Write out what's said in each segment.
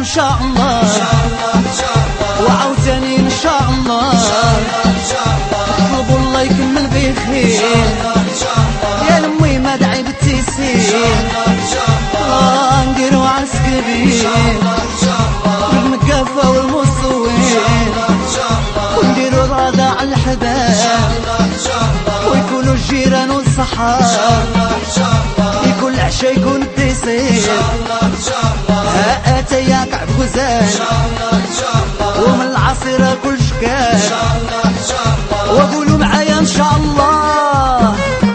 شاء الله وعاوتاني ان شاء الله اطلبوا الله يكمل بخير يا لمي ما داعي بالتيسير نديرو عرس كبير بالمكافة والمصوين ونديرو الرضا على الحباب ويكونوا الجيران والصحاب يكون العشا يكون الديسير ها اتيا كعب غزال ومن العصيرة كل شكال وقولوا معايا ان شاء الله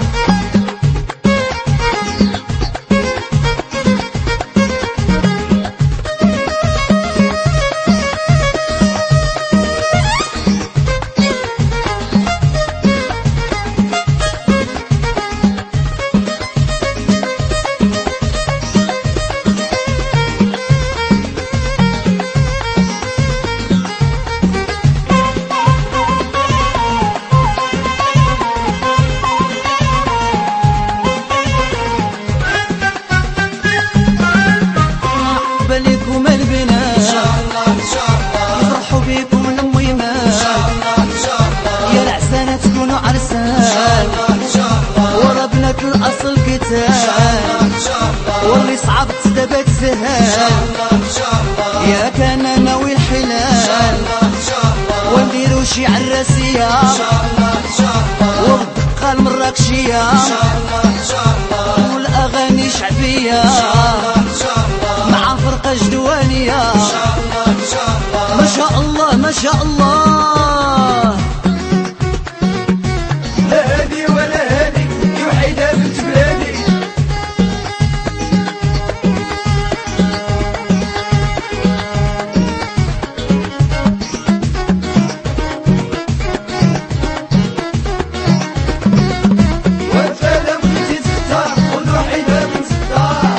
لكم البنات يفرحوا بيكم الميمات يا العسانة تكونوا عرسان ورا بنات الأصل قتال واللي صعب تدبت سهال يا كان ناوي الحلال ونديروا شي عراسية والدقة المراكشية والأغاني شعبية مع فرقة جدوانية ما شاء الله ما شاء الله. لا هادي ولا هادي يا وحيدة بنت بلادي وانت لو كنتي تختار كل وحيدة بنت الدار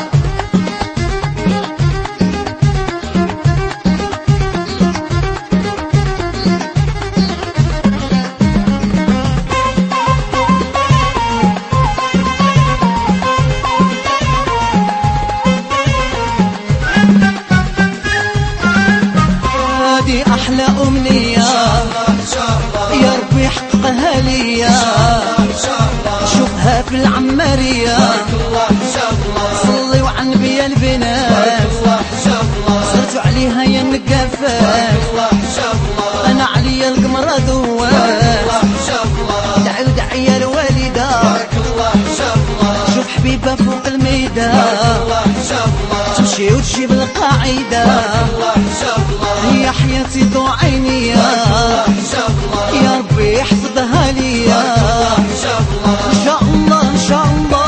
أحلى أمنية يا ربي حققها ليا شوفها في العمارية صليوا على النبي يا البنات صرتوا عليها يا النقافات أنا عليا القمرة دوات دعي ودعي يا الوالدة شوف حبيبة فوق الميدان تمشي وتجيب القاعدة هي حياتي ضو عينيا يا ربي يحفظها ليا ان شاء الله ان شاء الله.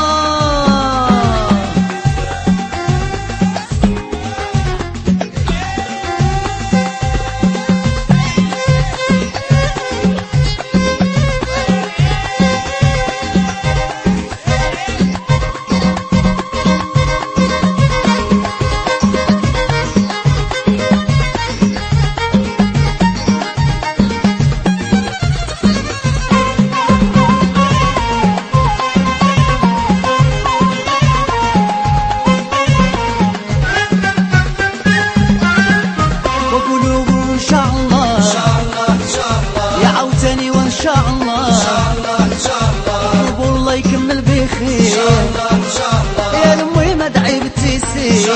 وان شاء الله اطلبوا الله يكمل بخير يا لمي ما داعي بالتيسير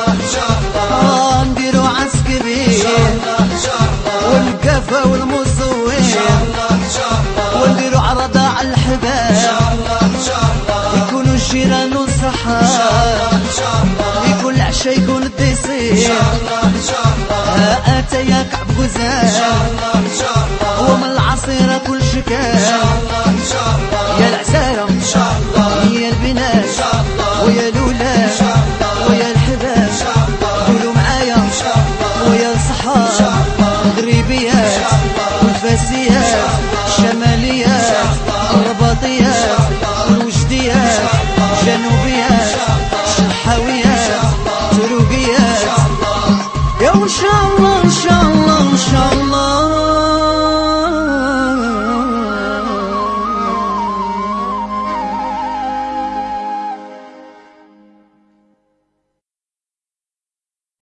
نديروا عرس كبير والكافة والمصوين ونديروا عرضة على الحباب يكونوا الجيران والصحاب يكون العشا يكون الديسير ها اتيا كعب غزال